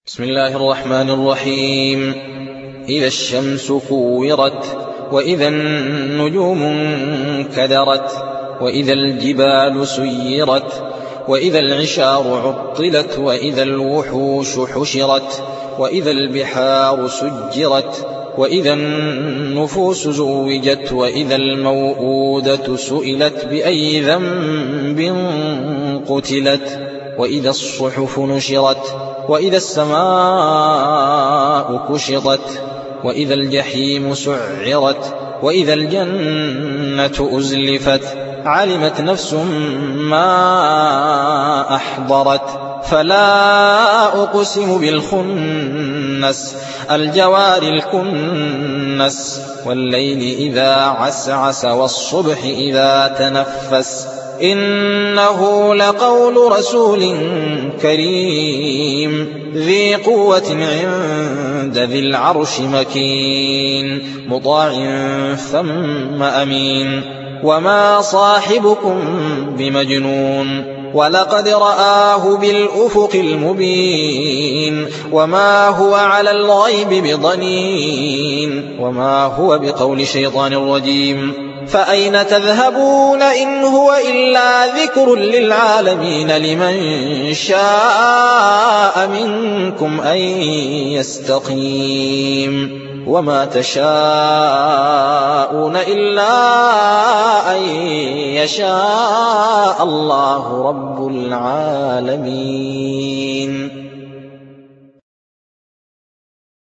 بسم الله الرحمن الرحيم. إذا الشمس كورت، وإذا النجوم انكدرت، وإذا الجبال سيرت، وإذا العشار عطلت، وإذا الوحوش حشرت، وإذا البحار سجرت، وإذا النفوس زوجت، وإذا الموءودة سئلت بأي ذنب قتلت، وإذا الصحف نشرت، وإذا السماء كشطت، وإذا الجحيم سعرت، وإذا الجنة أزلفت، علمت نفس ما أحضرت. فلا أقسم بالخنس، الجوار الكنس، والليل إذا عسعس، والصبح إذا تنفس، إنه لقول رسول كريم ذي قوة عند ذي العرش مكين، مطاع ثم أمين. وما صاحبكم بمجنون، ولقد رآه بالأفق المبين، وما هو على الغيب بضنين، وما هو بقول شيطان رجيم. فأين تذهبون إن هو إلا ذكر للعالمين، لمن شاء منكم أن يستقيم. وما تشاءون إلا أن يشاء الله رب العالمين.